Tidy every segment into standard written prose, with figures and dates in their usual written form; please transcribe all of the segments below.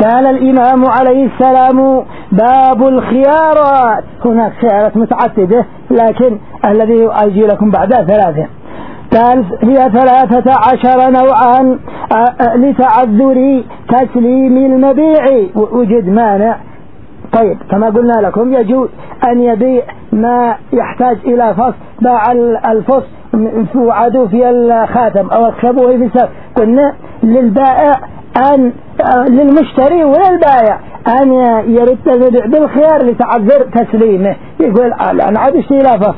قال الإمام عليه السلام: باب الخيارات. هناك خيارات متعددة، لكن الذي أجي لكم بعدها ثلاثة. قال: هي 13 نوعا لتعذر تسليم المبيع وجد مانع. طيب، كما قلنا لكم يجوز أن يبيع ما يحتاج إلى فصل، باع الفصل وعدوا في الخاتم أو الخبوه في السر. قلنا للبائع أن للمشتري وللبائع أن يرد المبيع بالخيار لتعذر تسليمه. يقول: أنا عاد اشتري إلى فصل،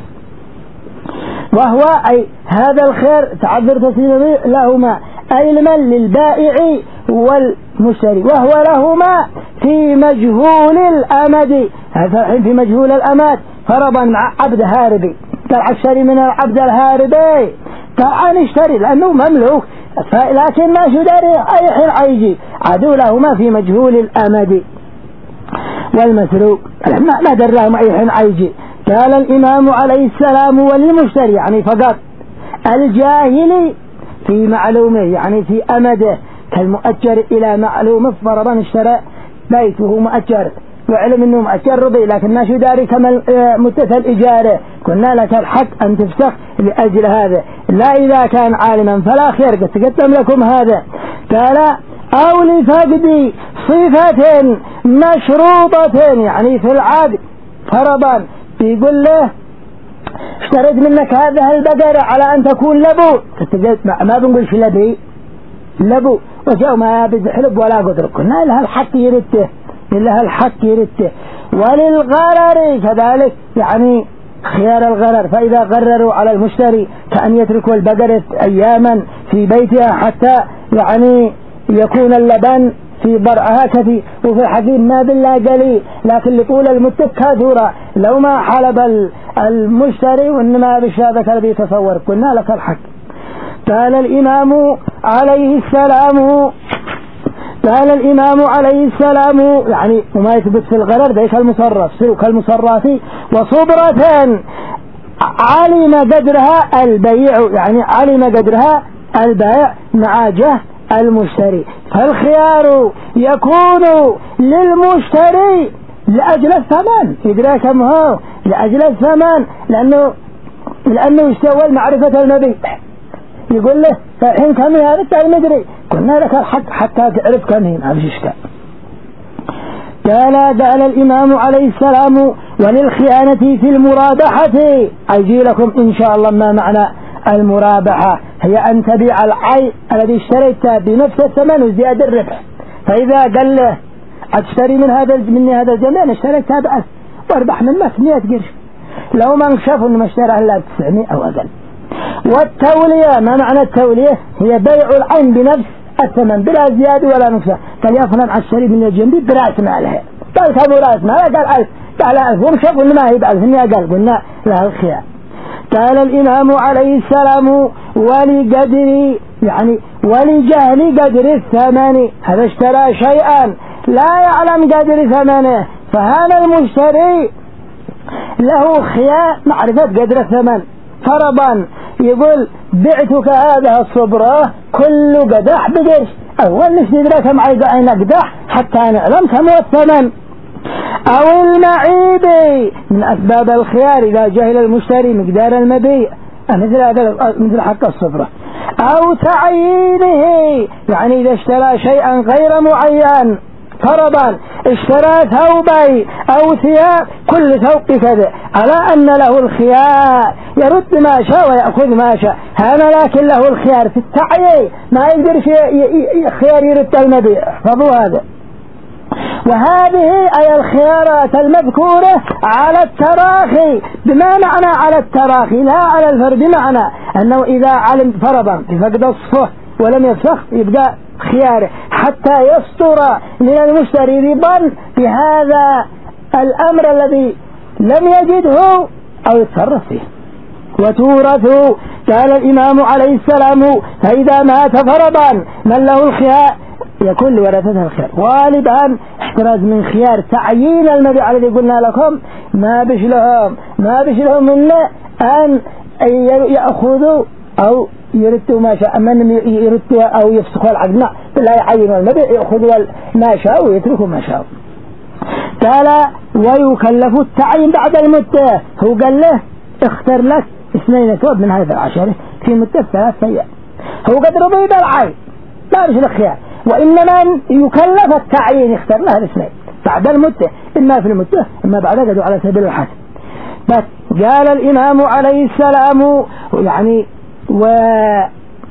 وهو أي هذا الخيار تعذر تسليمه لهما، أي لمن؟ للبائع والمشتري، وهو لهما في مجهول الأمد. هذا الحين في مجهول الأمد، فرضا مع عبد هاربي، قال: اشتري من العبد الهاربي، طبعا اشتري لأنه مملوك، لكن ما شو داري أي حين عيجي، عدوا لهما في مجهول الأمد. والمسروق ما در لهم أي حين عيجي. قال الإمام عليه السلام: وللمشتري، يعني فقط الجاهل في معلومه، يعني في أمده، كالمؤجر إلى معلومه. فرضا اشترى بيته مؤجر وعلم أنه مؤجر رضي، لكن ما شو داري كما متصل إجارة، قلنا لك الحق أن تفسخ لأجل هذا، لا إذا كان عالما فلا خير، قد تقدم لكم هذا. قال: أو لفقد صفة مشروطة، يعني في العقد فرضا بيقول له: اشتريت منك هذه البقرة على أن تكون لبو، ما بنقولش لبي، لبو، وجاء ما بحلب ولا قدر، قلنا لها الحق يرده، لها الحق يرده. وللغرر كذلك، يعني خيار الغرر، فإذا غرروا على المشتري كأن يتركوا البقرة أياما في بيتها حتى يعني يكون اللبن في برعها كثير، وفي الحقيقة ما بالله قليل، لكن لطول المدة كثيرة لو ما حلب المشتري، وإنما بالشابك الذي يتصور. قلنا لك الحق. قال الإمام عليه السلام: قال الإمام عليه السلام، يعني وما يثبت في الغرر ذلك المصرف، كالمصرف وصبرة علم قدرها البيع، يعني علم قدرها البيع مع جهة المشتري. فالخيار يكون للمشتري لأجل الثمن، يدري كم هو لأجل الثمن، لأنه يستوى معرفة المبيع، يقول له: الحين كم هذا؟ تعال ندري. قلنا لك الحق حتى تعرف كم هنا، هذا إشكال. قال الإمام عليه السلام: وللخيانة في المرابحة. أجي لكم إن شاء الله ما معنى المرابحة. هي أن تبيع العين الذي اشتريته بنفس الثمن وزياد الربح. فإذا قال له: أشتري مني هذا الجميع، أنا اشتريتها بأس واربح منك 100 قرش، لو ما انكشفوا إنه ما اشتراه إلا 900 أو أقل. والتولية، ما معنى التولية؟ هي بيع العين بنفس الثمن بلا زيادة ولا نقصان. قال: يا فلان أشتري من الجنبي برأس مالها، قال: كم رأس مالها؟ قال 1000. قال 1000 ومشف إنما هي ب1000 أقل. قلنا لها الخيار. قال الإمام عليه السلام: ولقدر، يعني ولجهل قدر الثمن. هذا اشترى شيئا لا يعلم قدر ثمنه، فهذا المشتري له خيار معرفة قدر الثمن. فرضا يقول: بعتك هذا الصبرة كل قدح بقرش، أول نشتري كم عين قدح حتى نعلم كم هو الثمن. أو المعيب من أسباب الخيار إذا جهل المشتري مقدار المبيع، مثل حق الصبرة. أو تعيينه، يعني إذا اشترى شيئا غير معين، فرضا اشترى ثوبي أو ثياب، كل ثوب كذا، على أن له الخيار يرد ما شاء ويأخذ ما شاء، هذا لكن له الخيار في التعيين، ما يقدر خيار يرد المبيع. احفظوا هذا. وهذه أي الخيارات المذكورة على التراخي، بما معنى على التراخي لا على الفرد، بمعنى أنه إذا علم فرضا بفقد الصفة ولم يفسخ يبقى خياره حتى يصدر من المشتري رضا بهذا الأمر الذي لم يجده أو يتصرف فيه. وتورث. قال الإمام عليه السلام: فإذا مات فرضا من له الخيار يكون لورثته الخيار. غالبا احتراز من خيار تعيين المبيع الذي قلنا لكم، ما بش لهم إلا أن يأخذوا أو يردوا ما شاء، من يردوا أو يفسخوا العقد لا يعينوا المبيع، يأخذوا ما شاء ويتركوا ما شاء. قال ويكلف التعيين بعد المدة. هو قال له اختر لك 2 ثوب من هذا 10 في مدة 3 أيام. هو قد رضي بالعين لا مش الخيار، وإنما يكلف التعيين يختار له 2 بعد المدة، إما في المدة إما بعد قدوا على سبيل الحسن. بس قال الإمام عليه السلام يعني وأجي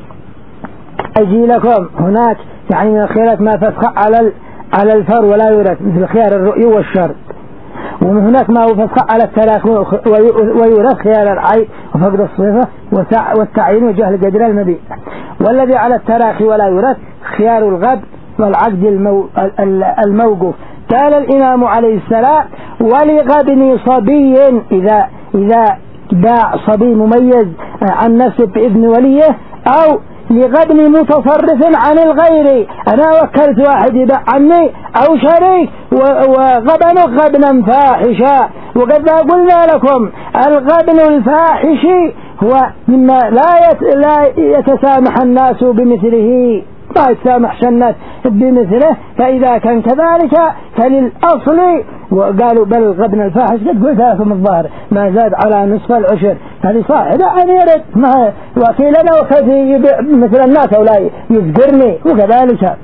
لكم هناك يعني من الخيارات ما فسخ على الفر ولا يورث مثل خيار الرؤي والشرط، ومن هناك ما هو فسخ على التراخي ويورث خيار العين وفقد الصفة والتعيين وجهل قدر المبيع. والذي على التراخي ولا يورث خيار الغد والعقد الموقوف. قال الإمام عليه السلام ولغبن صبي إذا باع صبي مميز عن نفسه بإذن وليه، أو لغبن متصرف عن الغير، أنا وكلت واحد يبيع عني أو شريك غبنا فاحشا. وقد قلنا لكم الغبن الفاحش هو مما لا يتسامح الناس بمثله، ما يتسامحش الناس بمثله، فإذا كان كذلك فللأصل. وقالوا بل الغبن الفاحش قد قلت لكم الظاهر ما زاد على نصف العشر، فلصاحب أن يرد ما وكيلنا وكيف يبيع مثل الناس أو لا يذكرني وكذلك.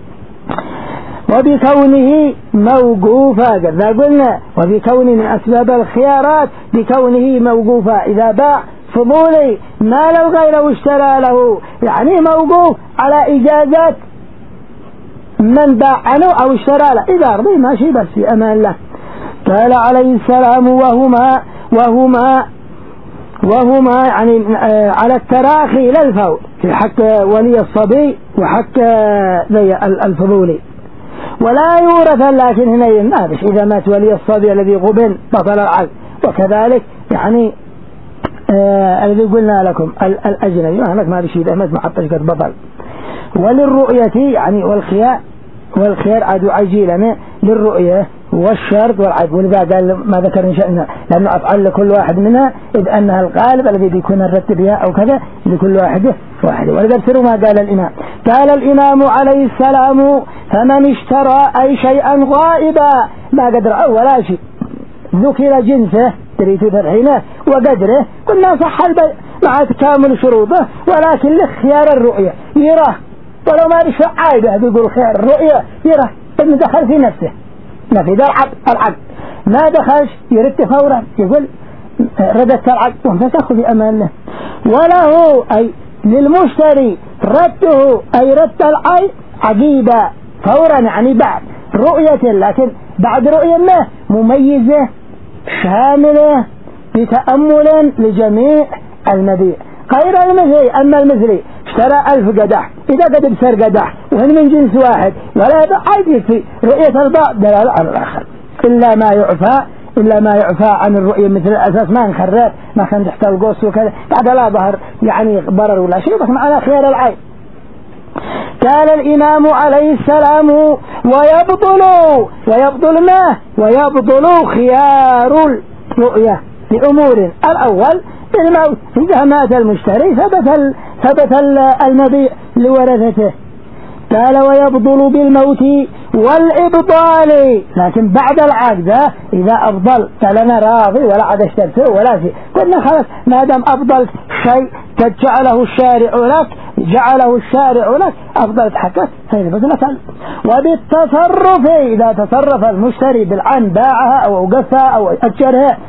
وبكونه موقوفا قد قلنا، وبكونه من أسباب الخيارات بكونه موقوفا، إذا باع فضولي ما لو غيره واشترى له يعني موقوف على إجازات من باع عنه أو اشترى له، إذا رضي ماشي بس في أمان له. قال عليه السلام وهما يعني على التراخي لا الفور في حق ولي الصبي وحق ذي الفضولي. ولا يورث، لكن هنا ينادش إذا مات ولي الصبي الذي غبن بطل العقد. وكذلك يعني الذي قلنا لكم الأجنبي هناك ما بشيء مات محطش قد بطل. وللرؤية يعني والخيار عدو عجيلنا للرؤية والشرط والعقد. ولذا قال ما ذكر إن شأننا لأنه أفعل لكل واحد منها إذ أنها الغالب الذي بيكون الرتب بها أو كذا لكل واحد. ولذا بسروا ما قال الإمام. قال الإمام عليه السلام فمن اشترى أي شيئا غائبا ما قدر ولا شيء ذكر جنسه تريد فتحينه وقدره قلنا صح البيع مع تكامل شروطه، ولكن لخيار الرؤية يراه ولو ما رشع عايبه بيقول خيار الرؤية يراه إنه دخل في نفسه نفذ العقد ما دخلش يرد فورا يقول ردت العقد وانت تأخذ بأمان له. وله أي للمشتري رده أي رد العقد عقيبة فورا يعني بعد رؤية، لكن بعد رؤية ما مميزة شاملة بتأمل لجميع المبيع غير المثلي. أما المثلي اشترى 1000 قدح إذا قد بسر قدح وهن من جنس واحد ولا يعيد في رؤية البعض دلالة على الآخر إلا ما يعفى عن الرؤية مثل الأساس ما انخرت ما كان تحت القوس وكذا بعد لا ظهر يعني ضرر ولا شيء بس معنا خيار العين. قال الإمام عليه السلام ويبطل خيار الرؤية لأمور. الأول الموت، إذا مات المشتري ثبت المبيع لورثته. قال ويبطل بالموت والإبطال، لكن بعد العقد إذا أفضل قال أنا راضي ولا عاد اشترته ولا شيء قلنا خلاص ما دام أفضل شيء قد جعله الشارع لك أفضل حقك فإذا بدنا. وبالتصرف إذا تصرف المشتري بالعين باعها أو أوقفها أو أجرها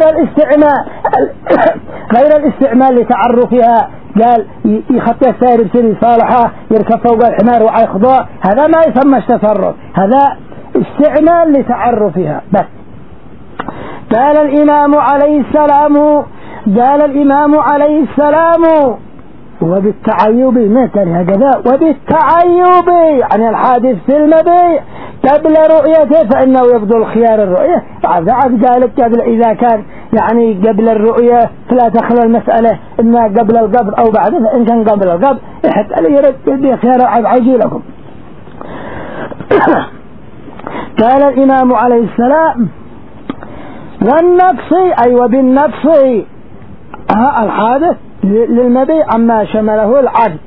غير الاستعمال لتعرفها، قال يخطي السائر بسري صالحة يركب فوق الحمار ويخضع، هذا ما يسمى تصرف، هذا استعمال لتعرفها بس. قال الإمام عليه السلام وبالتعيب مثل هكذا وبالتعيب يعني الحادث في المبيع قبل رؤيته فإنه يبطل خيار الرؤية. بعد ذلك قبل إذا كان يعني قبل الرؤية فلا تخلى المسألة إما قبل القبض أو بعده، فإن كان قبل القبض حتى يرد بخيار عجيلكم. قال الإمام عليه السلام والنقص أي وبالنقص الحادث للمبيع عما شمله العقد.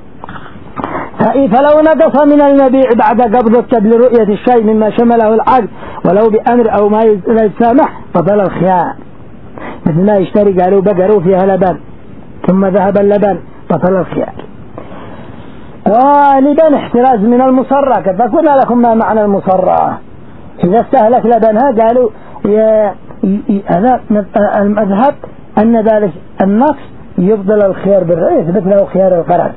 فلو نقص من المبيع بعد قبض الكد لرؤية الشيء مما شمله العقد ولو بأمر أو ما يتسامح بطل الخيار، مثل ما يشتري قالوا بقروا فيها لبن ثم ذهب اللبن بطل الخيار. غالبا احتراز من المصرة، كذا قلنا لكم ما معنى المصرة. إذا استهلك لبنها قالوا هذا المذهب أن ذلك النقص يفضل الخيار بالرأي يثبت له خيار القرار.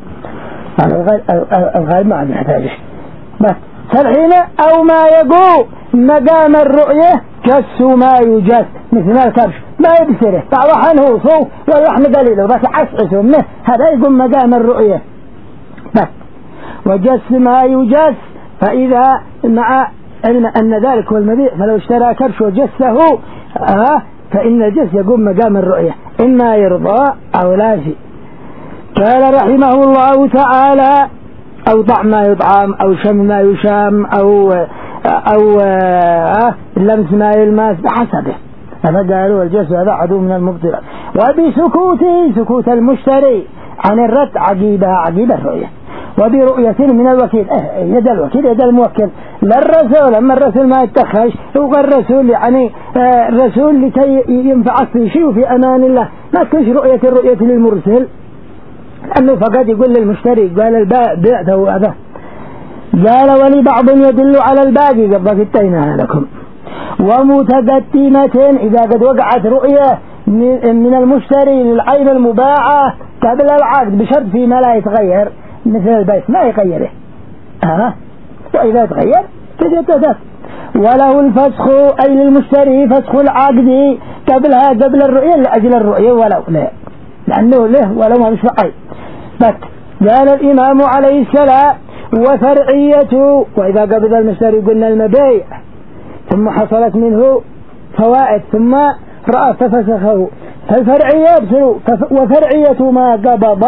الغالب ما عاد يحتاجه. بس فالحين أو ما يقول مقام الرؤية جس ما يجس، مثل الكبش ما يبسره طبعا هو صوف واللحم قليل بس عسعسه منه، هذا يقول مقام الرؤية بس. وجس ما يجس، فإذا مع علم أن ذلك هو المبيع فلو اشترى كبش وجسه فإن الجس يقوم مقام الرؤية إما يرضى أو لا شيء. قال رحمه الله تعالى: أو طعم ما يطعم أو شم ما يشام أو لمس ما يلمس بحسبه. فقالوا الجس هذا عدو من المبطلات. وبسكوته سكوت المشتري عن الرد عقيبة الرؤية، وبرؤية من الوكيل يد الوكيل يد الموكل للرسول. أما الرسول ما يتخش هو الرسول يعني الرسول لكي ينفع في شيء وفي أمان الله، ما تكونش الرؤية للمرسل، أنه فقط يقول للمشتري قال البائع بعته هذا. قال: ولبعض يدل على الباقي قد فتيناها لكم. ومتقدمة إذا قد وقعت رؤية من المشتري للعين المباعة قبل العقد بشرط فيما لا يتغير مثل البيت ما يغيره وإذا تغير تجدد. وله الفسخ أي للمشتري فسخ العقد قبل الرؤية لأجل الرؤية ولو لا لأنه له ولو ما مش فقي. قال الإمام عليه السلام: وفرعيته، وإذا قبض المشتري قلنا المبيع ثم حصلت منه فوائد ثم رأى ففسخه، فالفرعية وفرعية ما قبض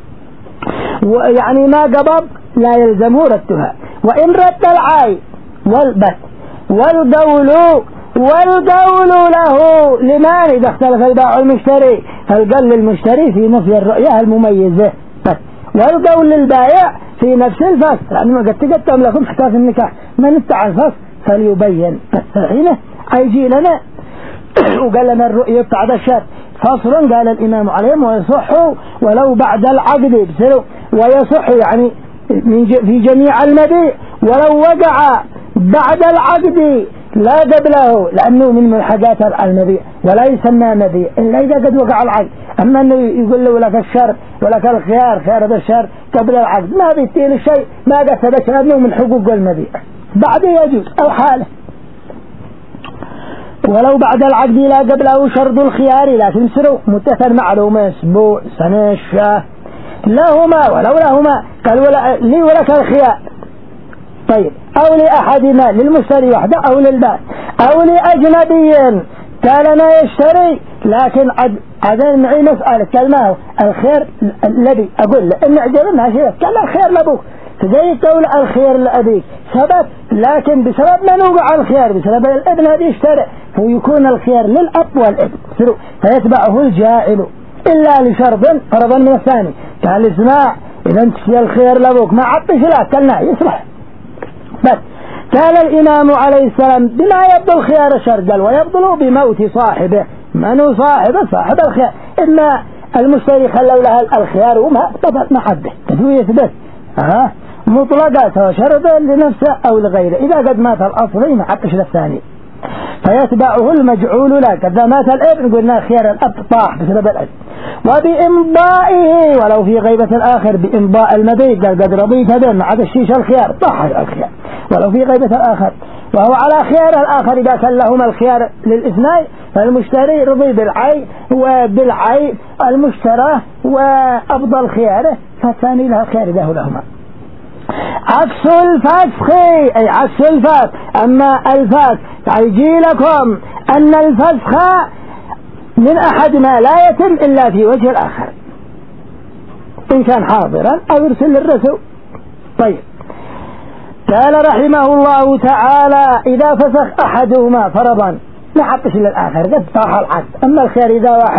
يعني ما قبض لا يلزم ردها، وإن رد العين والبت والقول له لمن إذا اختلف البائع والمشتري، فالقول للمشتري في نفي الرؤية المميزة بس، والقول للبائع في نفس الفصل، لأنه قد تقدم لكم حكاية النكاح من ادعى الفصل فليبين. بس حين يجي لنا وقال لنا الرؤية بعد الشهر فصل، قال الإمام عليهم: ويصح ولو بعد العقد ويصح يعني في جميع المبيع ولو وقع بعد العقد لا قبله، لأنه من ملحقات المبيع ولا يسمى مبيع إلا إذا قد وقع العقد. أما أنه يقول له لك الشر ولك الخيار خيار هذا الشر قبل العقد ما بيتيل الشيء ما قصدت أنه من حقوق المبيع بعد يجوز أو حاله. ولو بعد العقد لا قبله شرط الخيار، لكن سروا متفر معلومة أسبوع سنة شهر لهما ولو لهما قال لي ولك الخيار. طيب أو لأحدنا للمشتري وحده أو للبائع أو لأجنبي قال ما يشتري لكن عدل معي مسألة كلمة الخير الذي أقول له إن أعجبنا شيء قال الخير لأبوك فزي قول الخير لأبيك سبب، لكن بسبب من وقع الخير بسبب الابن هذا يشتري فيكون الخير للأب والابن فيتبعه الجاهل إلا لشرط فرضا من الثاني. قال اسمع إذا انت الخير لأبوك ما عطش لا كلنا يصلح. بس قال الإمام عليه السلام: بما يبطل خيار الشر؟ قال: ويبطل بموت صاحبه. من هو صاحبه؟ صاحب الخيار. إما المشتري خلوا له الخيار وما بطل ما حده تدوية بس مطلقة سواء شرطا لنفسه أو لغيره، إذا قد مات الأصلي ما حقش للثاني فيتبعه المجعول له. كذا مات الابن قلنا خيار الأب طاح بسبب الأب. وبإمضائه ولو في غيبة الآخر بإمضاء المبيت قال: قد رضيت به مع الشيش الخيار طاح الخيار ولو في غيبة الآخر، وهو على خيار الآخر إذا كان لهما الخيار للإثنين فالمشتري رضي بالعين المشترى وأفضل خياره فالثاني لها خيار إذا لهما. عكس الفسخ أي عكس الفسخ. أما الفسخ يجي لكم أن الفسخ من أحدنا لا يتم إلا في وجه الآخر إن كان حاضرا أو يرسل للرسول. طيب قال رحمه الله تعالى: إذا فسخ أحدهما فرضا ما حطش للآخر قد طاح العقد. أما الخير إذا واحد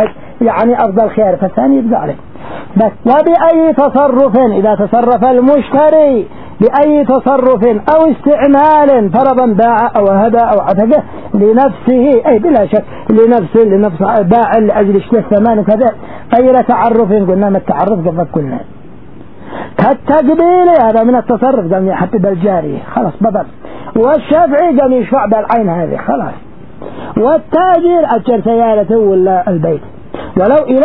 يعني أفضل خيار فالثاني يبقى عليه. بس وبأي تصرف إذا تصرف المشتري بأي تصرف أو استعمال فرضا باع أو هدى أو عتقه لنفسه أي بلا شك لنفسه باع لأجل اشتري الثمان وكذا غير تعرف قلنا ما التعرف قبل كلنا كالتقبيل هذا من التصرف قام يحدد الجاري خلاص بطل. والشافعي قام يشفع بالعين هذه خلاص. والتاجر أجر سيارته ولا البيت ولو إلى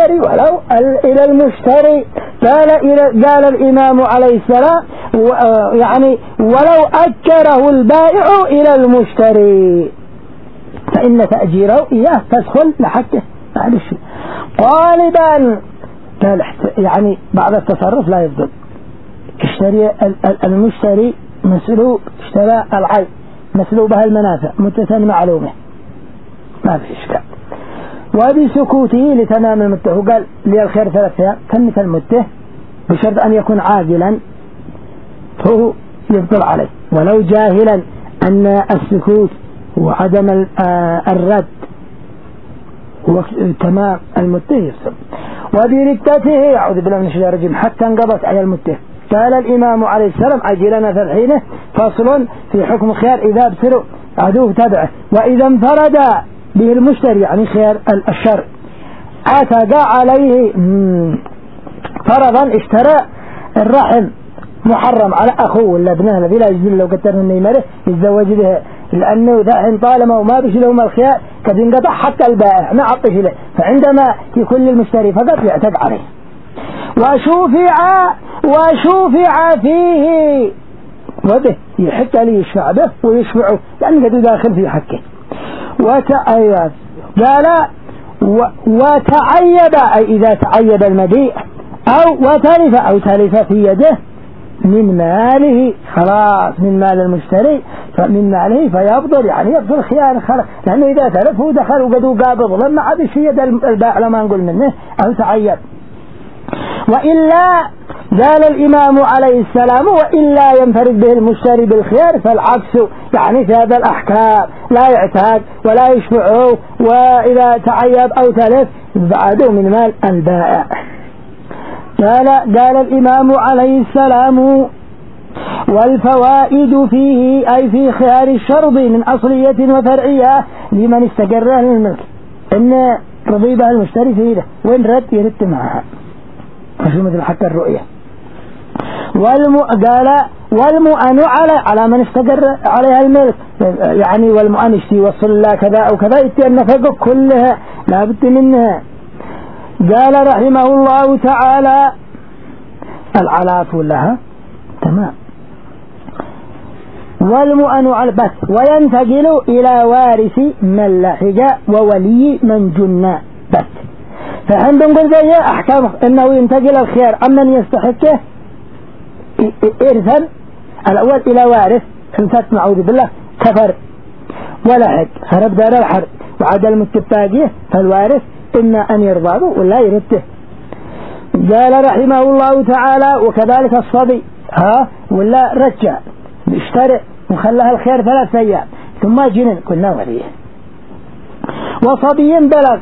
المشتري قال الإمام عليه السلام يعني ولو أجره البائع إلى المشتري فإن تأجيره إياه تدخل لحقه بعد الشيء غالبا. يعني بعد التصرف لا يفضل اشتري المشتري مسلوب اشترى العين مسلوبها المنافع متة معلومة ما في إشكال وبسكوته لتمام المته. قال لي الخير 3 أيام تمت المته بشرط أن يكون عاجلا فهو يفضل عليه ولو جاهلا أن السكوت وعدم الرد وتمام المته يفضل. وبردته أعوذ بالله من الشيطان الرجيم حتى انقضت على المته. قال الإمام عليه السلام عجلنا فالحين فصل في حكم خيار إذا ابصروا عدوه تبعه وإذا انفرد به المشتري يعني خيار الشر عتق عليه فرضا اشترى الرحم محرم على أخوه ولا ابنه الذي لا يجوز لو قتله انه يمره يتزوج به لأنه ذا طالما وما بش لهم الخيار قد انقطع حتى البائع ما عطش له فعندما يكون للمشتري فقط يعتق عليه. وشفع فيه وبه يحق لي يشفع به ويشفعه لأنه قد داخل في حقه. قال وتعيب أي إذا تعيب المبيع أو تلف في يده من ماله خلاص من مال المشتري فمن ماله فيفضل يعني يفضل خيار خلاص لأنه إذا تلف هو دخل وقد قابض لما عاد في يد البائع لما نقول منه أو تعيب. وإلا قال الإمام عليه السلام وإلا ينفرد به المشتري بالخيار فالعكس يعني في هذا الأحكام لا يعتاد ولا يشفعه وإذا تعيب أو تلف بعده من مال البائع. قال الإمام عليه السلام والفوائد فيه أي في خيار الشرط من أصلية وفرعية لمن استقر الملك إن رضي بها المشتري في يده وإن رد يرد معها مش مثل حتى الرؤية. قال والمؤن على من استقر عليها الملك يعني والمؤن يشتي وصل الله كذا أو كذا يتي النفقة كلها لا بد منها. قال رحمه الله تعالى العلاف لها تمام. والمؤن على بس وينتقل إلى وارث من لحق وولي من جن بس. فعندهم قل زي أحكام إنه ينتقل الخيار أمن يستحقه إرثا الأول إلى وارث خلفت معوذ بالله كفر ولحق هرب دار الحرب وعدل المتفاقيه فالوارث إما أن يرضاه ولا يرده. قال رحمه الله تعالى وكذلك الصبي ولا رجع اشترع وخلها الخير 3 أيام ثم جنن كنا وليه. وصبي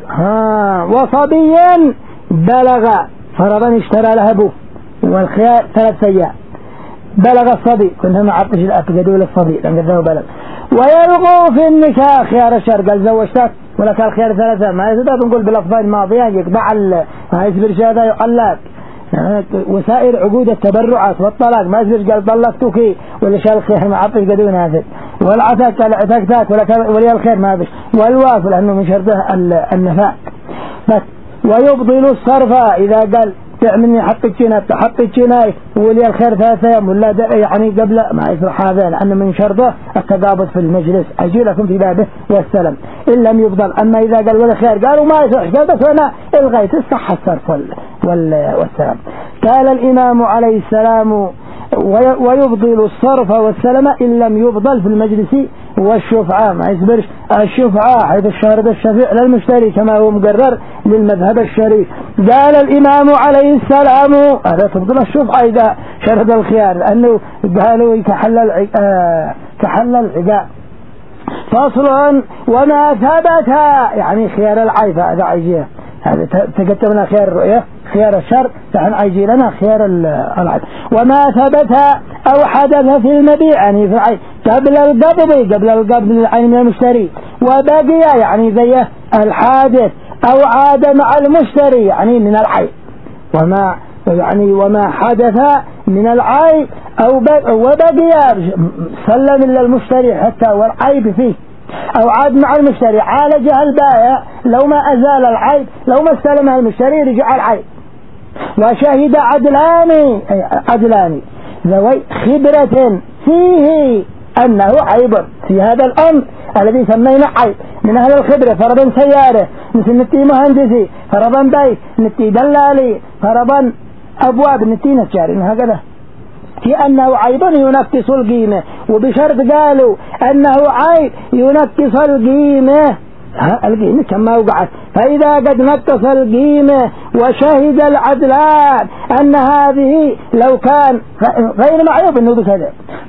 بلغ فرضا اشترى له أبوه والخيار 3 أيام بلغ الصبي كنا معطش الأفقدوا للصبي لأن قدره بلغ ويلغوا في النكاح خيار الشر قال زوجتك ولك الخيار 3 ما يزداد نقول بلفظين الماضيين يقبع ما يسبرش هذا يقلق وسائر عقود التبرعات والطلاق ما يسبرش قال طلقتك ولا شال الخير ما عطش قدون هذا والعتاك العتاكتات ولي الخير ما بش والواف لأنه من شرطه النفاق بس. ويبطل الصرف إذا قال تعملني حط الجناي ولي الخير 3 أيام ولا يعني قبل ما يصرح هذا لأنه من شرطه التقابض في المجلس أجيلكم في بابه والسلام إن لم يفضل. أما إذا قال ولا خير قالوا ما يصرح قال بس أنا الغيت الصح الصرف والسلام. قال الإمام عليه السلام ويفضل الصرف والسلام إن لم يفضل في المجلس والشفعة ما يصبرش الشفعة حيث الشارد الشفيع للمشتري كما هو مقرر للمذهب الشريف. قال الإمام عليه السلام هذا تفضل الشفعة إذا شرد الخيار لأنه قالوا كحل العقاب. فصل وما ثبت يعني خيار العيفة هذا عجيه هذا تقدمنا خيار الرؤية خيار الشر، نحن عايزين لنا خيار العين. وما ثبت أو حدث في المبيع يعني في العين قبل القبض العين من المشتري، وبقي يعني زي الحادث أو عاد مع المشتري يعني من العين. وما حدث من العين أو وبقي سلم للمشتري حتى والعيب فيه، أو عاد مع المشتري عالجها البائع لو ما أزال العيب، لو ما استلمها المشتري رجع العيب. وشهد عدلان ذوي خبرة فيه أنه عيب في هذا الأمر الذي سمينا عيب من أهل الخبرة، فرضا سيارة مثل نتي مهندسي، فرضا بيت نتي دلالي، فرضا أبواب نتي نجاري، هكذا في أنه عيب ينقص القيمة، وبشرط قالوا أنه عيب ينقص القيمة كما وقعت. فإذا قد نقص القيمة وشهد العدلان أن هذه لو كان غير معيوب أنه بكذا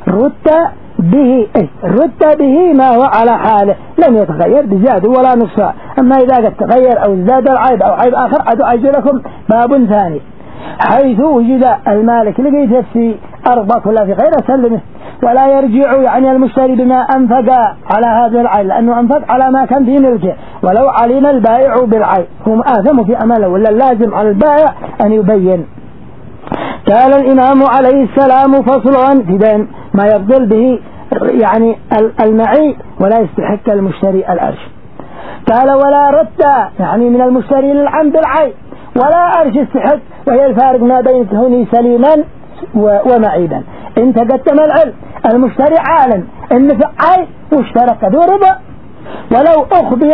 رد به ما هو على حاله لم يتغير بزيادة ولا نقصان. أما إذا قد تغير أو ازداد العيب أو عيب آخر أدعي لكم باب ثاني، حيث وجد المالك لقيت في أرض كلها في غير سلمه، ولا يرجع يعني المشتري بما أنفق على هذا العين لأنه أنفق على ما كان في ملكه، ولو علم البائع بالعين هم آثم في أمله، ولا لازم على البائع أن يبين. قال الإمام عليه السلام فصل في بين ما يفضل به يعني المعي ولا يستحق المشتري الأرش. قال ولا رد يعني من المشتري للعين بالعين ولا أرش استحق، وهي الفارق ما بين كونه سليما ومعيبا. إن تقدم العلم المشتري عالم إن في عين واشترك ذو ربا، ولو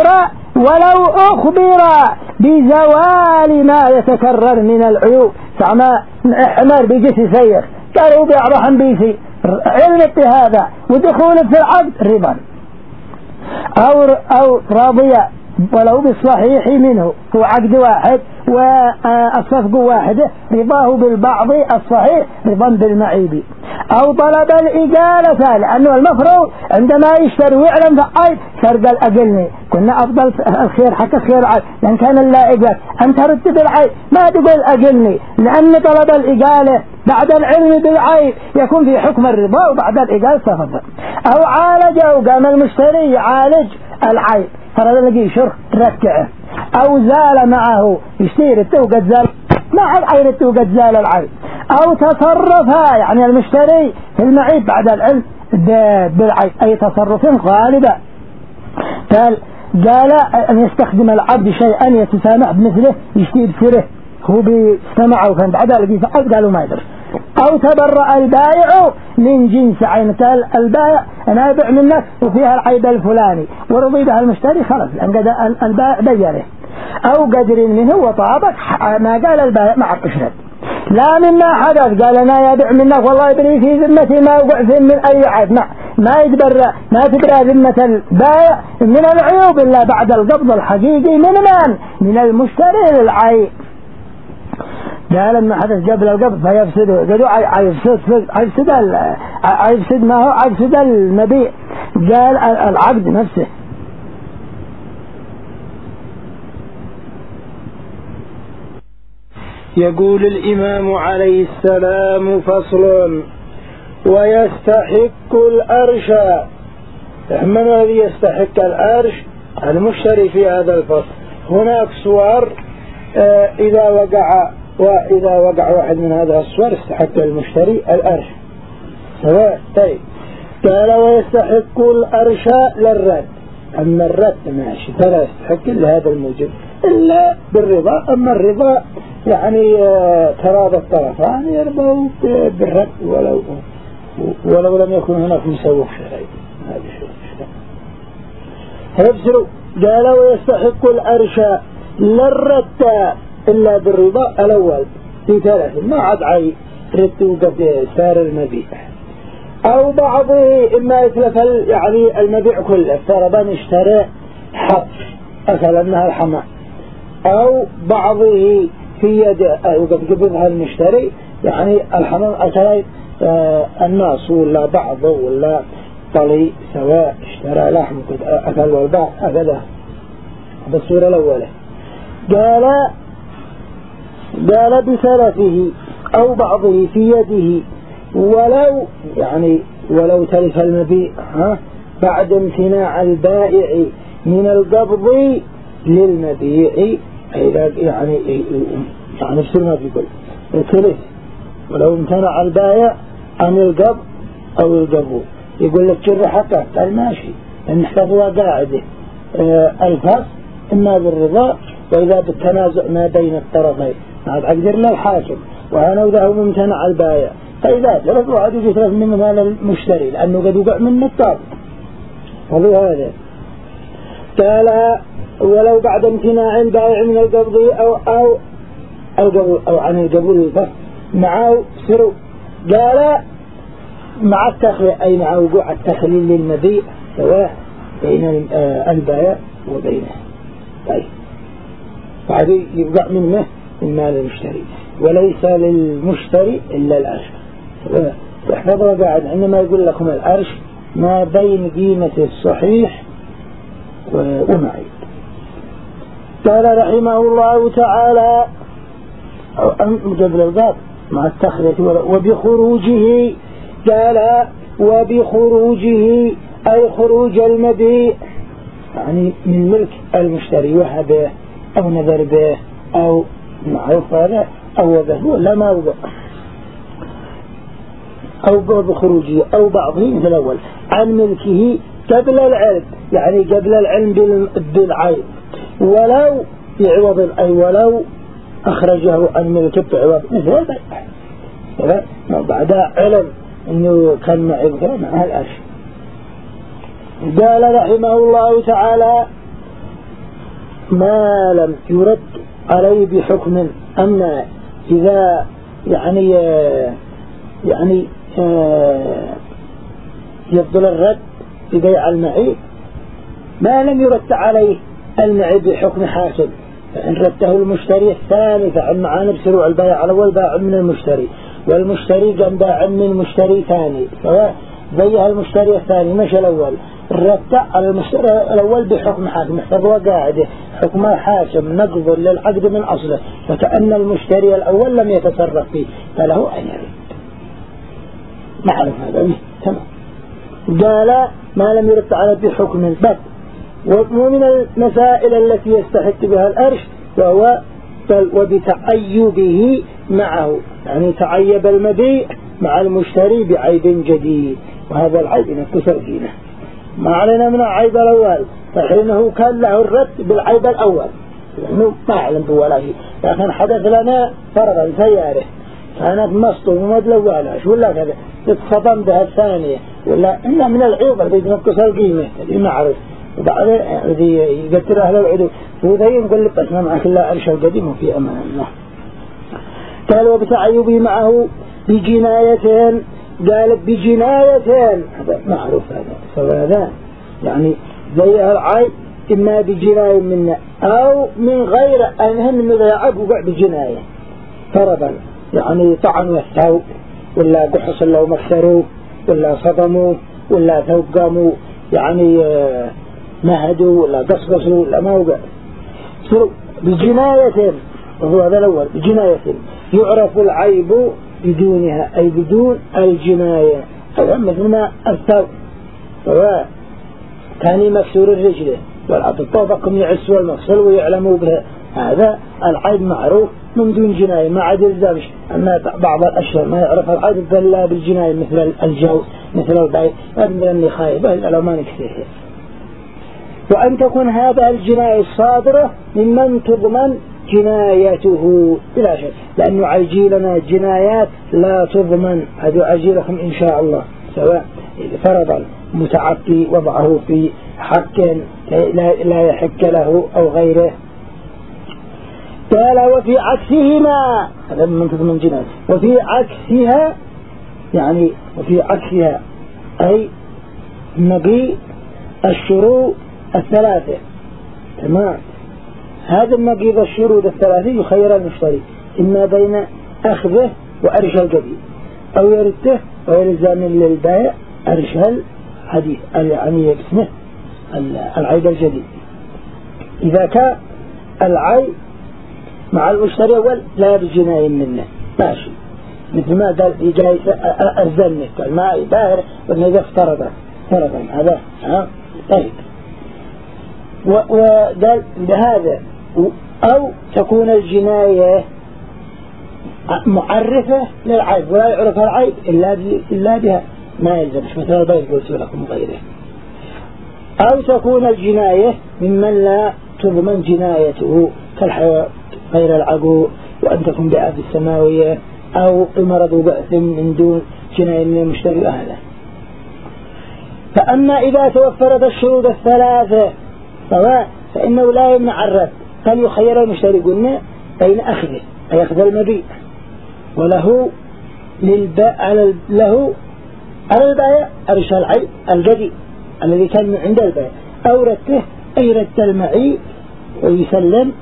أخبر بزوال ما يتكرر من العيوب، كما حمار بيجي سير قالوا بيعرحن بيسي علم هذا ودخول في العقد ربا، أو راضي ولو بالصحيح منه هو عقد واحد والصفق واحدة رضاه بالبعض الصحيح رضا بالمعيب، أو طلب الإجالة لأنه المفروض عندما يشتري ويعلم فعاي سرق الأقلني كنا أفضل الخير حق الخير عاي، لأن كان اللائق أن ترتب العيب ما تقول أقلني، لأن طلب الإجالة بعد العلم بالعيب يكون في حكم الرضا وبعد الإجالة تفضل. أو عالج أو قام المشتري يعالج العيب فرد لقي شرح ركعه، أو زال معه يشتري التوقت زال مع العين التوقت زال العيب، أو تصرف يعني المشتري في المعيب بعد العلم بالعيب أي تصرف غالبا. قال أن يستخدم العبد شيئا يتسامح بمثله يشتري بسره هو بيستمعه وكان بعدها لقي فعل قالوا ما يدري. أو تبرأ البائع من جنس عين، قال البائع أنا أبيع منك وفيها العيب الفلاني ورضي بها المشتري خلص لأن البائع بيره، أو قدر منه وطابق ما قال البائع مع القشرة لا مما حدث قال أنا يبيع منك والله يبري في ذمتي ما وقع في من أي عيب ما يتبرأ ما تبرأ ذمة البائع من العيوب إلا بعد القبض الحقيقي من المشتري للعيب. قال لما حدث قبل القبض فيفسده قالوا عيفسد ما هو عيفسد المبيع، قال العقد نفسه. يقول الإمام عليه السلام فصل ويستحق الأرش. من الذي يستحق الأرش؟ المشتري في هذا الفصل. هناك صور إذا وقع واحد من هذه الصور استحق المشتري الأرش سواء. طيب قال ويستحق الأرش للرد، أما الرد ماشي فلا يستحق لهذا الموجب إلا بالرضا. أما الرضا يعني تراضى الطرفان يرضوا بالرد ولو لم يكن هناك مسوق شرعي. هذا شيء هيفسروا. قال ويستحق الأرش للرد إلا بالرضا الأول في ثلاث ما عاد عي رد وقد سار المبيع، أو بعضه إما يتلف يعني المبيع كله فرضا اشترى حق أكل أنها الحمام، أو بعضه في يد وقد قبضها المشتري يعني الحمام أكل الناس ولا بعضه ولا طلي سواء اشترى لحم قد أكل والباع أكله بالصورة الأولى. قال بسلفه أو بعضه في يده ولو تلف المبيع بعد امتناع البائع من القبض للمبيع يعني بصير ما بيقول تلف ولو امتنع البائع عن القبض أو القبض يقول لك شر حقك قال ماشي نحتفظها قاعدة الفصل إما بالرضا وإذا بالتنازع ما بين الطرفين هذا أقدر له الحاكم وأنا وذا ممتنع البائع فإذا تلف واحد يجي تلف من مال المشتري لأنه قد وقع من الطاب هذا قال ولو بعد امتناع البائع من القبض أو عن القبول الفصل معه سرو قال مع التخليل أي مع وقوع التخليل للمبيع سواء بين البائع وبينه طيب بعد يبقى منه من مال المشتري وليس للمشتري إلا الأرش واحفظوا قاعد عندما يقول لكم الأرش ما بين قيمة الصحيح ومعيب قال رحمه الله تعالى قبل الباب مع التخلية وبخروجه قال وبخروجه أي خروج المبيع يعني من ملك المشتري وهبه أو نذر به أو معروف هذا أو به ولا ما وضع أو بخروجه أو بعضه مثل الأول عن ملكه قبل العلم يعني قبل العلم بالعيب ولو بعوض أي ولو أخرجه عن ملكه بعوض مثل البيع بعد علم إنه كان معيب مع الأشياء قال رحمه الله تعالى ما لم يرد عليه بحكم أما إذا يعني يفضل الرد ببيع المعيب ما لم يرد عليه المعيب بحكم حاكم فإن رده المشتري الثاني فعن معانب سروع البيع على أول باع من المشتري والمشتري قام باع من مشتري ثاني سواء زيها المشتري الثاني مش الأول الرد على المشتري الأول بحكم حاكم احفظوا قاعدة حكم حاكم نقض للعقد من أصله فكأن المشتري الأول لم يتصرف فيه فله أن يرد معلوم هذا تمام قال ما لم يرد على بحكم بس ومن المسائل التي يستحق بها الأرش وهو وبتعيبه معه يعني تعيب المبيع مع المشتري بعيب جديد وهذا العيب ينكسر فينا ما علينا من العيب الأول فحينه كان له الرد بالعيب الأول لأنه ما أعلم بولاهي لكن حدث لنا فرضا سيارة كانت مسطو ومدلوالة ولا كذا تتصدم بها الثانية ولا إلا من العيوب اللي ينكسر القيمة اللي معروف وبعد الذي يقتل أهل العدو وذي يقول لك أسمع معك الله أرشى القديم وفي أمان الله قال وبتعيبه معه بجنايتين قال بجنايتين هذا معروف هذا فهذا يعني زي العيب إما بجناية منا أو من غير أنهم من ذيعب وقع بجناية فرضا يعني طعنوا الثوب ولا قحص الله مكسروه ولا صدموا ولا ثوقاموا يعني مهدوا ولا قصقصوا ولا ما وقع بجناية وهو هذا الأول بجناية يعرف العيب بدونها أي بدون الجناية هذا مثل ما الثوب سواء كان مكسور الرجل والأطباءكم يعسوا المفصل ويعلموا به هذا العيب معروف من دون جناية ما عاد يلزمش أما بعض الأشياء ما يعرف العيب إلا بالجناية مثل الجوز مثل البيت مثل النخاية بل لو ما نكسيه وأن تكون هذا الجناية الصادرة ممن تضمن جنايته بلا شك لأنه عيجي لنا جنايات لا تضمن هذا عيجي لكم إن شاء الله سواء فرضا متعطي وضعه في حق لا يحق له أو غيره قال وفي عكسهما هذا من تضمن جناية وفي عكسها يعني وفي عكسها أي نبي الشروط الثلاثة تمام هذا النقيض الشروط الثلاثة يخير المشتري إما بين أخذه وأرش الجديد أو يرده ويلزم للبائع أرش الحديث يعني باسمه العيب الجديد إذا كان العيب مع المشتري أول لا بجناية منه ماشي، مثل ما قال جاي أرزنك قال ما باهر وإنه إذا افترض هذا طيب. وقال بهذا أو تكون الجناية معرفة للعيب ولا يعرف العيب إلا بها ما يلزمش، مثل البيت قلت لكم غيره. أو تكون الجناية ممن لا تضمن جنايته كالحيوان غير العقول، وأن تكون بآب السماوية أو بمرض وبأس من دون جناية من المشتري أهله. فأما إذا توفرت الشروط الثلاثة فإنه لا يمنع الرد، بل يخير المشتري قلنا بين أخذه أي أخذ المبيع وله على البائع أرش العيب الجدي الذي كان عند البائع، أو رده أي رد المعي ويسلم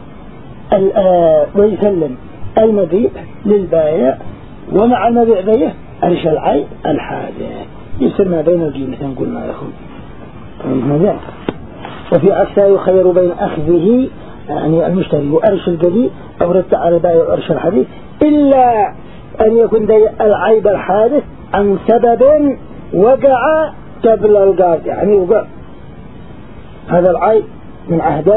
المبيع للبائع، ومع المبيع بيه أرش العيب الحادث يصير ما بين الجيمتين قلنا يا أخوي. وفي عكسها يخير بين أخذه يعني المشتري وأرش الجديد أو رد على البائع وأرش الحديث، إلا أن يكون العيب الحادث عن سبب وقع قبل القاضي، يعني وقع هذا العيب من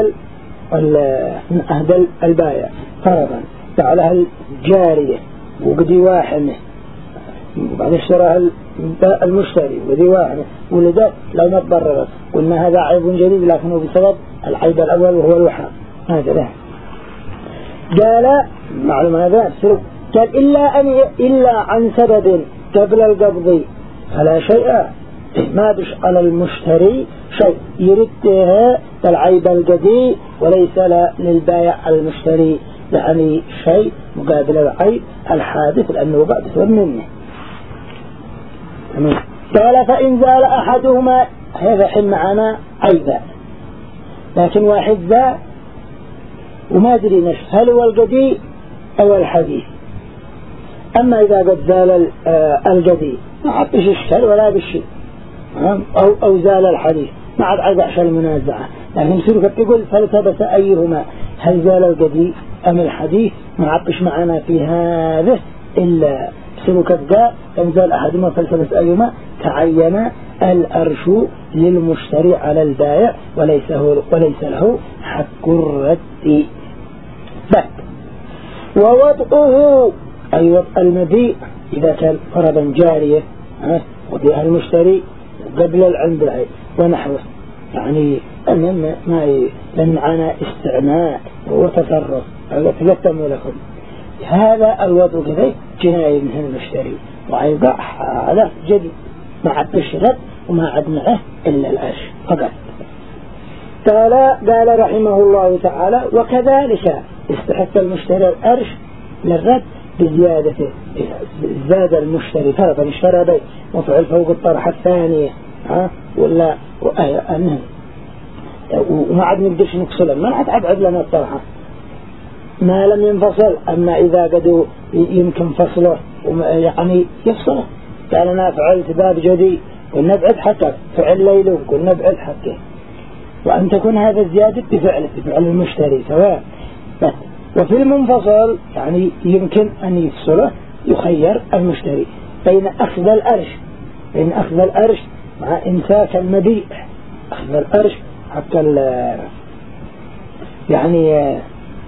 عهد البائع فرضا فعلها الجارية وقدي واحد وبعد اشتراها المشتري وذي واحد ولذا لو ما تضررت قلنا هذا عيب جديد لكنه بسبب العيب الأول وهو الوحام. هذا له قال معلومة هذا قال إلا عن سبب قبل القبض فلا شيء، ما بش على المشتري شيء يردها العيب الجديد وليس للبائع المشتري يعني شيء مقابل العيب الحادث لأنه بعد منه. قال فإن زال أحدهما هذا حين معنا عيبا لكن واحد ذا وما أدري نفس هل هو الجديد أو الحديث. أما إذا قد زال الجديد ما عطش الشر ولا بالشيء أو زال الحديث ما عاد عدعش المنازعة، لكن سلوك تقول فلتبس أيهما هل زال الجديد أم الحديث ما عطش معنا في هذا إلا سلوك الداء إن زال أحدهما فلتبس أيهما تعين الأرش للمشتري على البائع وليس له حق الرد. ووضعه أي وضع المبيع إذا كان فرضا جارية وضعها المشتري قبل العند العيب ونحوه يعني أن لن معنا استعماء وتصرف أتلتم لكم هذا الوضع كذا جناية من المشتري وأيضا هذا جديد ما عد الشرط وما عد معه إلا الأرش فقط. قال رحمه الله تعالى وكذلك استحق المشتري الأرش للرد بزيادته، زاد المشتري فرضا اشترى بيت وفعل فوق الطرحة الثانية ولا وما عاد نقدرش نقصله ما عاد عبعد لنا الطرحة ما لم ينفصل. أما إذا قدوا يمكن فصله يعني يفصله قال أنا فعلت باب جديد قلنا ابعد حقك فعل ليله قلنا ابعد حقه، وأن تكون هذا الزيادة بفعل المشتري سواء. وفي المنفصل يعني يمكن أن يفصله يخير المشتري بين أخذ الأرش مع إمساك المبيع، أخذ الأرش حتى يعني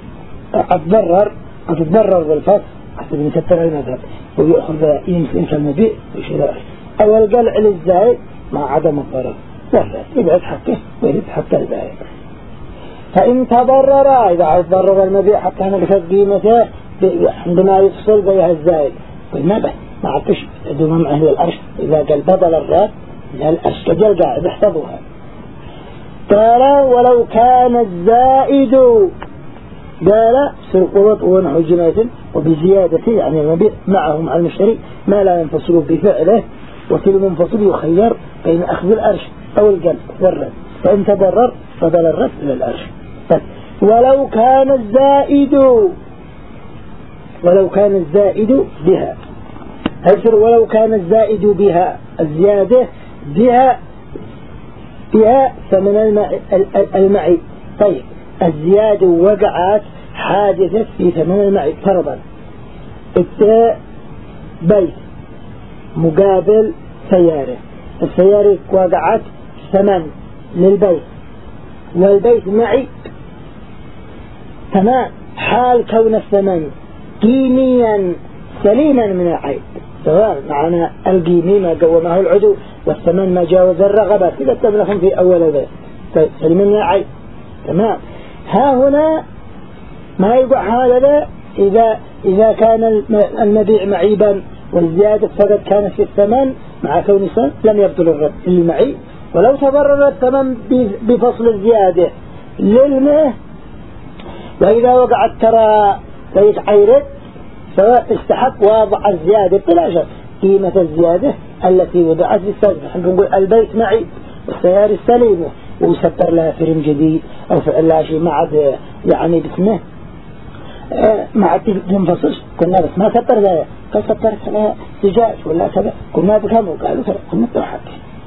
أتضرر بالفصل حسب نكتر المذهب ويأخذ يمسك المبيع ويشير أو القلع للزائد مع عدم الضرر ولا يبعد حقه ويرد حتى البائع. فإن تضرر إذا تضرر المبيع حتى نقصد قيمته عندما يفصل بها الزائد قلنا به ما عطش دون معه الأرش إذا قال بدل الرد الأرش كجل قاعد احفظوها. قال ولو كان الزائد قال سرقوط ونحو جناية وبزيادته يعني المبيع معهم على المشتري ما لا ينفصل بفعله، وفي المنفصل يخير بين أخذ الأرش أو القلب والرد، فإن تضرر بدل الرد إلى الأرش. ولو كان الزائد بها هل ولو كان الزائد بها الزيادة بها ثمن المعي طيب الزيادة وقعت حادثة في ثمن المعيب. فرضا بيت مقابل سيارة، السيارة وقعت ثمن للبيت والبيت معي، تمام، حال كون الثمن قيميا سليما من العيب، سواء معنا القيمي ما قومه العدو والثمن ما جاوز الرغبة كذا تبلغهم في أول البيت، طيب سليما من العيب، تمام. ها هنا ما يقع هذا إذا كان المبيع معيبا والزيادة فقد كانت في الثمن مع كون الثمن لم يبطل الرد للمعيب. ولو تضرر الثمن بفصل الزيادة للمه، وإذا وقعت ترى بيت عيرد سواء استحق وضع الزيادة بلا شك قيمة الزيادة التي وضعت للسلم. نحن نقول البيت معي والسيارة السليمة ويسطر لها فرم جديد أو فعل لها شيء ما عاد يعني باسمه ما عاد تنفصل، كنا بس ما سطر لها، قال سطرت لها زجاج ولا كذا، كنا بكم وقالوا كذا، كنا بتوحد.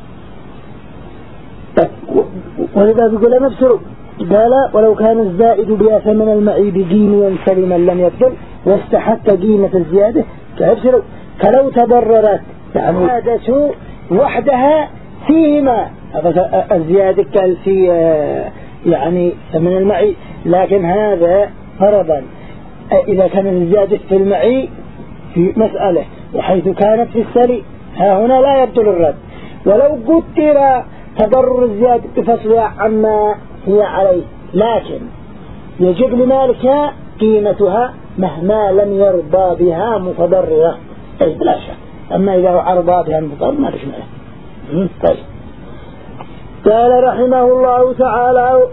ولذا بيقول نفسه قال ولو كان الزائد بها ثمن المعيب قيميا سليما لم يبطل واستحق قيمة الزيادة كأبسلوا كلو تضررت يعني زيادة وحدها فيهما الزيادة كان في يعني ثمن المعي، لكن هذا فرضا إذا كان الزيادة في المعي في مسألة وحيث كانت في السلي ها هنا لا يبطل الرد. ولو قدر تضرر الزيادة بفصلها عما هي عليه، لكن يجب لمالكها قيمتها مهما لم يرضى بها متضررة، أي بلا شك. أما إذا أرضى بها متضرر ما ليش معه. طيب قال رحمه الله تعالى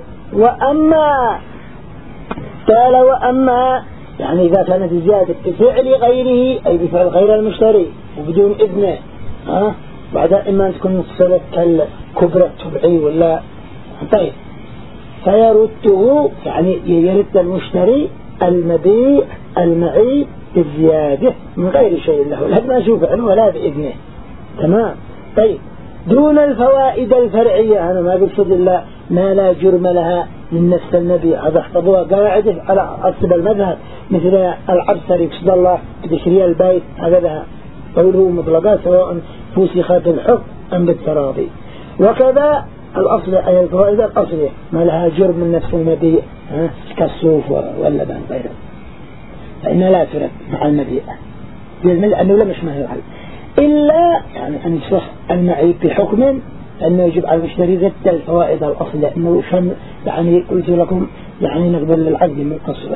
وأما يعني إذا كانت الزيادة بفعل غيره أي بفعل غير المشتري وبدون إذنه بعد إما تكون متصلة كالكبرى تبعي ولا طيب فيرده يعني يرد المشتري المبيع المعيب بالزيادة من غير شيء له لا ما شوف عنه ولا بإذنه، تمام. طيب دون الفوائد الفرعية أنا ما بقصد إلا ما لا جرم لها من نفس النبي هذا احفظوها قاعدة على أصل المذهب مثل العبسر يقصد الله بشريع البيت هذا قوله مطلقات سواء فسخ بالحكم أم بالتراضي. وكذا الأصل أي الفوائد الأصلية ما لها جرم من نفس النبي كالصوف واللبن غيره فإنها لا ترد مع المبيع لأنه لم يشمه الحل إلا يعني أن يصح المعيب بحكم أنه يجب على المشتري ضد الفوائد الأصلية أنه شم يعني قلت لكم يعني نقبل العقد من قصره.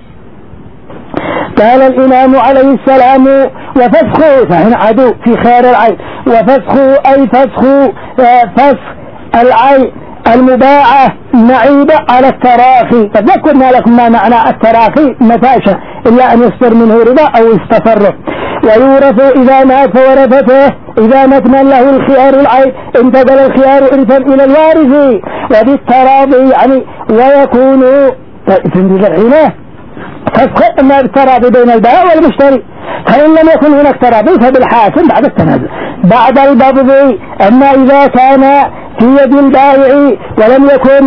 قال الإمام عليه السلام وفسخ فهنا عدو في خير العين وفسخ أي فسخ العين المباعة معيبة على التراخي. قد ذكرنا لكم ما معنى التراخي متاشة إلا أن يصدر منه ربا أو يستفره. ويورث إذا مات فورثته إذا مات من له الخيار العين انتقل الخيار إرثا إلى الوارث وبالتراضي يعني ويكون في العينة فسخ ما بالتراضي بين البائع والمشتري. فإن لم يكن هناك تراضي فبالحاكم بعد التنازل بعد البضع. أما إذا كان في يد البائع ولم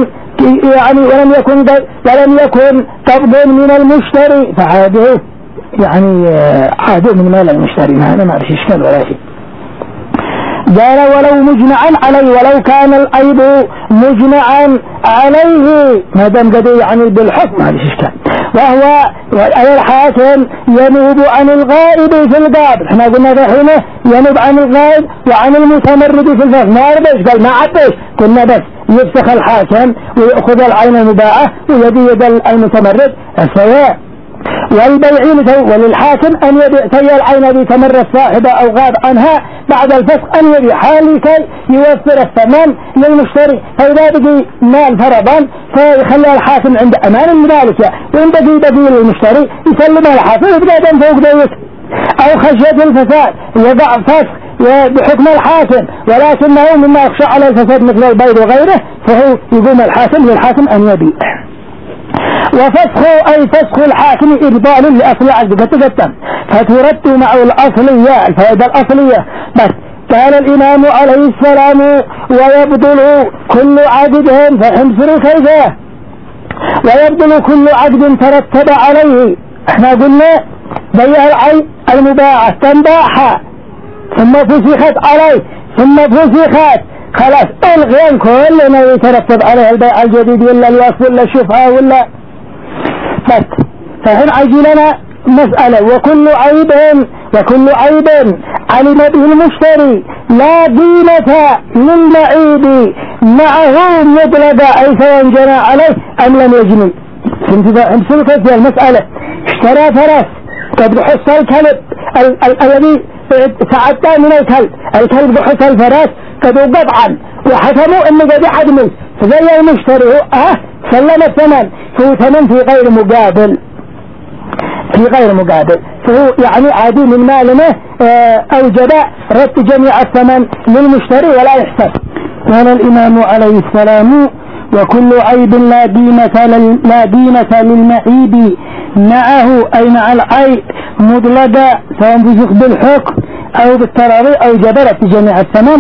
يكن قبض من المشتري فعاده يعني عاده من مال المشتري ما فيش إشكال ولا شيء. قال ولو مجنعا عليه ولو كان الأيض مجنعا عليه ما دام قد يعني بالحكم ما فيش إشكال. وهو الحاكم ينوب عن الغائب في القابض. احنا قلنا دحينه ينوب عن الغائب وعن المتمرد في الفسخ ما عرفش قال ما عرفش كنا بس يفسخ الحاكم ويأخذ العين المباعة ويد المتمرد السواء. والبيع وللحاكم أن يبيع سيء العين الذي تمرد صاحبه أو غاب عنها بعد الفسخ أن يبيع حال كي يوفر الثمن للمشتري. فإذا بقي مال فرضا فيخلي الحاكم عند أمان المالكة وإن بقي للمشتري يسلمها الحاكم يبقى دم فوق بيت أو خشية الفساد يضع فسخ بحكم الحاكم ولكنه مما يخشى على الفساد مثل البيض وغيره فهو يقوم الحاكم للحاكم أن يبيع. وفسخ أي فسخ الحاكم إبطال لأصل عقد فتقدم فترد مع الأصلية الفائدة الأصلية بس. قال الإمام عليه السلام ويبطل كل عقدهم فحمسر كيفه ويبطل كل عقد ترتب عليه. احنا قلنا زي العين المباعة تنباعها ثم فسخت عليه ثم فسخت خلاص الغي كل ما يترتب عليه البيع الجديد ولا الوقف ولا الشفعة ولا بس. فهنا عجي لنا مسألة وكل عيب علم به المشتري لا قيمة للمعيب معه مطلقة أي سواء جنى عليه أم لم يجني. فهمت المسألة؟ اشترى فرس قد بحص الكلب الذي تعدى من الكلب بحص الفرس قد قطعا وحكموا أنه قد عدمه فزي المشتري سلم الثمن فهو ثمن في غير مقابل فهو يعني عادي من ماله أوجب رد جميع الثمن للمشتري ولا يحسب. قال الإمام عليه السلام وكل عيب لا دينة للمعيب معه أي مع العيب مطلقة سواء بفسخ بالحكم أو بالتراضي أو جبرت جميع الثمن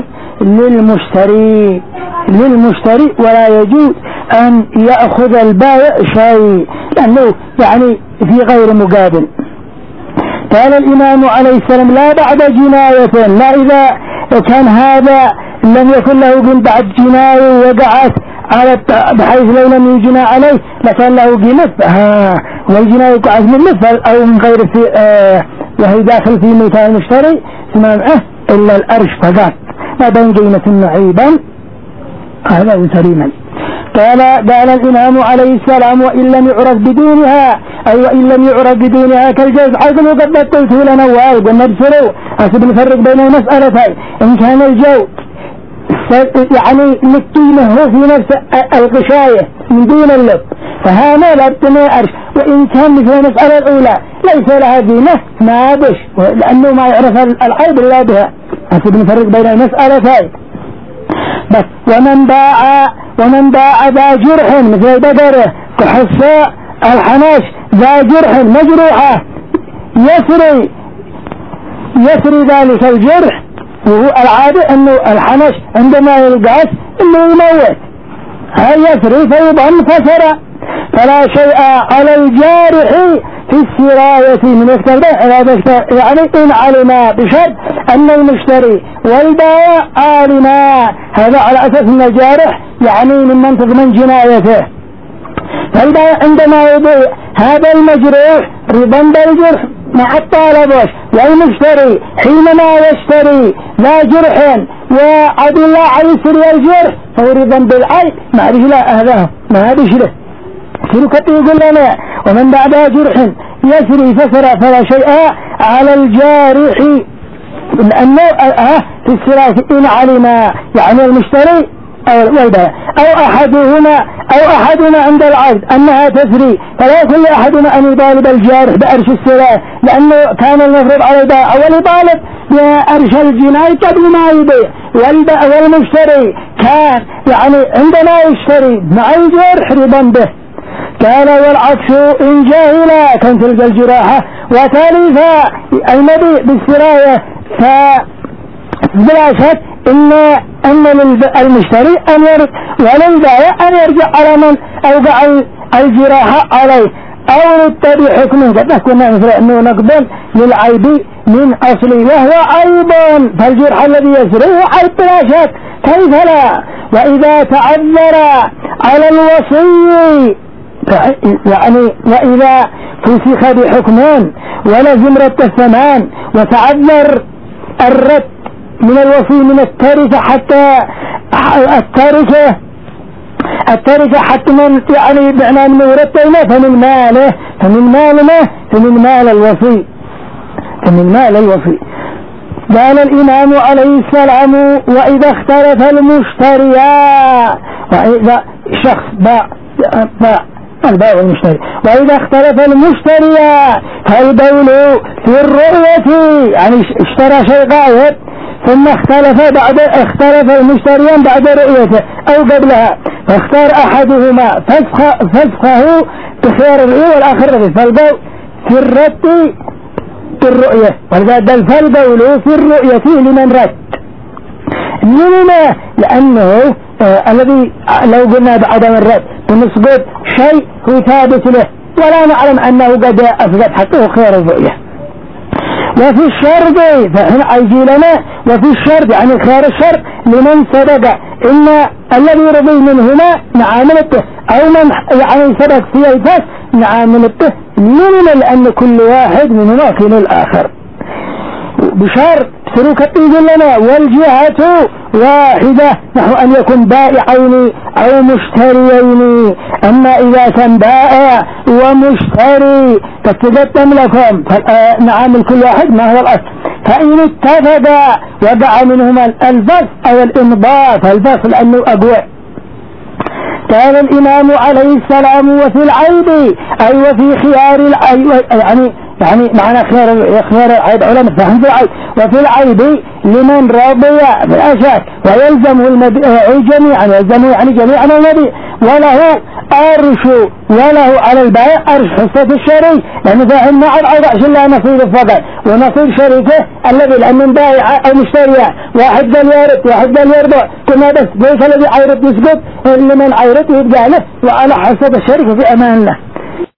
للمشتري ولا يجوز أن يأخذ البائع شيء لأنه يعني في غير مقابل. قال الإمام عليه السلام لا بعد جناية لا إذا كان هذا لم يكن له قيمة بعد جناية وقعت على بحيث لو لم يجنى عليه لكان له قيمة والجناية وقعت من مثل أو من غير وهي داخل في ميتان المشتري سمامعه إلا الأرش فقط ما بين قيمة معيبا هذا سليما. قال الإمام عليه السلام وإن لم يعرف بدونها أي وإن لم يعرف بدونها كالجوز عقل وقد بطلته لنا وعيد ونبصره أسب نفرق بين المسألتين. إن كان الجو يعني للقيمة هو في نفس الغشاية من دون اللب فهذا لابد ما يعرف. وإن كان مثل المسألة الأولى ليس لها قيمة ما بش لأنه ما يعرف العيب إلا بها أسب نفرق بين المسألتين بس. ومن باع ذا جرح مثل بدره كحصاء الحناش ذا جرح مجروحة يسري ذلك الجرح وهو العادة أنه الحناش عندما يلقاس أنه يموت هاي يسري فيضم كسرة فلا شيء على الجارح في السراية من اكتر يعني إن علم بشرط أن المشتري والبائع عالما هذا على أساس أن الجارح يعني من منطق من جنايته. فالبائع عندما يبيع هذا المجروح رضا بالجرح مع الطالبوش والمشتري حينما يشتري لا جرح وعد الله يسري الجرح فهو رضا بالعيب ما رجلا أهله ما بشره سلوكته يقول لنا ومن بعد جرح يسري فسر فلا شيء على الجارح لأنه في السراية إن علم يعني المشتري أو البائع أو أحدنا عند العقد أنها تسري فلا يكون أحدنا أن يطالب الجارح بأرش السراية لأنه كان المفروض على البائع أول يطالب بأرش الجناية قبل ما يبيع والمشتري كان يعني عندما يشتري مع الجرح رضا به. قال والعكس إن جاهلا كان تلك الجراحة وثالثا المبيع بالسراية فبلا شك أن المشتري أن يرد وللبائع أن يرجع على من أوقع الجراحة عليه أو رد بحكمه قد كنا نفرع أنه نقبل للعيب من أصله وهو عيب فالجرح الذي يسري هو عيب بلا شك كيف لا. وإذا تعذر على الوصي يعني وإذا فسخ بحكمان ولزم رد الثمان وتعذر الرد من الوصي من التركة حتى التركة حتى من يعني بعنى من ورثته فمن مال الوصي. قال الإمام عليه السلام وإذا اختلف المشتريان وإذا شخص باع البائع والمشتري وإذا اختلف المشتريان فالبول في الرؤية يعني اشترى شيء غايب ثم اختلف المشتريان بعد رؤيته أو قبلها فاختار أحدهما فسخه بخيار الرؤية والآخر رؤية فالبول في الرد في الرؤية ولذلك فالبول في الرؤية لمن رد لما لأنه الذي لو قلنا بعدم الرد ونسقط شيء هو ثابت له ولا نعلم أنه قد أثبت حقه خير الرؤية. وفي الشرط فهنا يجي لنا وفي الشرط يعني خير الشرط لمن صدق إن الذي رضي منهما نعاملته أو من يعني صدق في الفاس نعاملته من لأن كل واحد منهما وكيل الآخر بشرط سلوك يقول لنا والجهة واحدة نحو أن يكون بائعين أو مشتريين. أما إذا كان بائع ومشتري فتقدم لكم نعامل كل واحد ما هو الأصل. فإن اتفق وقع منهما الفصل أو الإمضاء فالفصل أنه أقوى. قال الإمام عليه السلام وفي العيب أي وفي خيار العيب يعني معنى خيار العيب علماء فهم في العيب. وفي العيب لمن رضي بالأشياء ويلزمه جميعا يلزمه يعني جميعا النبي وله أرش وله على البائع أرش حصة الشري لأنه فهم مع العيب لا نصير فقط ونصير شريكه الذي لأنه بائع أو مشتري واحد قال يارد واحد قال يرضى كما بس ليس الذي عيرد يسقط لمن عيرد يبقى له وعلى حصة الشريك في أمان له.